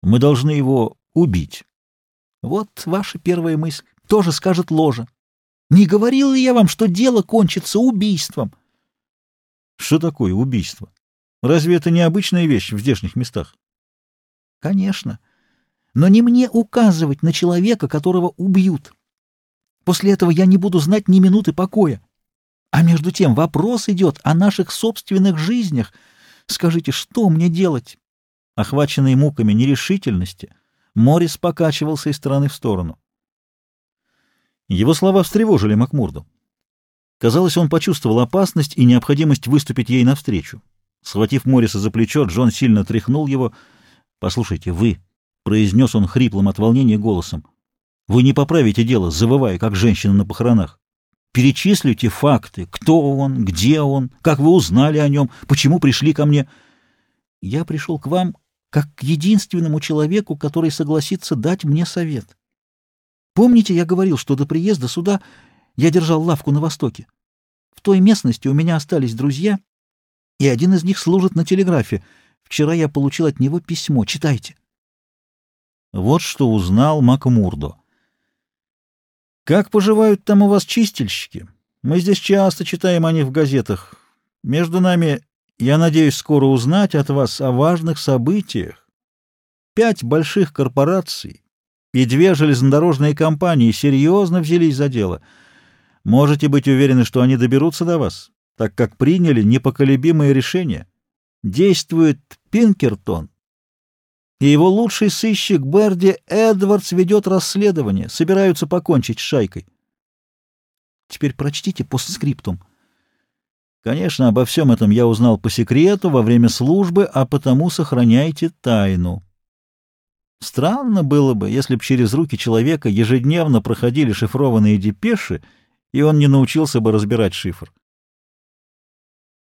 Мы должны его убить. Вот ваша первая мысль. Тоже скажет ложа. Не говорил ли я вам, что дело кончится убийством? Что такое убийство? Разве это не обычная вещь в здешних местах? Конечно. Но не мне указывать на человека, которого убьют. После этого я не буду знать ни минуты покоя. А между тем вопрос идет о наших собственных жизнях. Скажите, что мне делать? Охваченный муками нерешительности, Моррис покачивался из стороны в сторону. Его слова встревожили Макмурду. Казалось, он почувствовал опасность и необходимость выступить ей навстречу. Схватив Морриса за плечо, Джон сильно тряхнул его. «Послушайте, вы», — произнес он хриплым от волнения голосом, — «вы не поправите дело, завывая, как женщина на похоронах. Перечислите факты, кто он, где он, как вы узнали о нем, почему пришли ко мне. Я пришел к вам как к единственному человеку, который согласится дать мне совет. Помните, я говорил, что до приезда сюда я держал лавку на Востоке? В той местности у меня остались друзья, и один из них служит на телеграфе. Вчера я получил от него письмо. Читайте». Вот что узнал Макмурдо. «Как поживают там у вас чистильщики? Мы здесь часто читаем о них в газетах. Между нами, я надеюсь скоро узнать от вас о важных событиях. 5 больших корпораций и 2 железнодорожные компании серьезно взялись за дело. Можете быть уверены, что они доберутся до вас, так как приняли непоколебимое решение. Действует Пинкертон, и его лучший сыщик Берди Эдвардс ведет расследование, собираются покончить с шайкой. Теперь прочтите постскриптум. Конечно, обо всем этом я узнал по секрету во время службы, а потому сохраняйте тайну. Странно было бы, если б через руки человека ежедневно проходили шифрованные депеши, и он не научился бы разбирать шифр.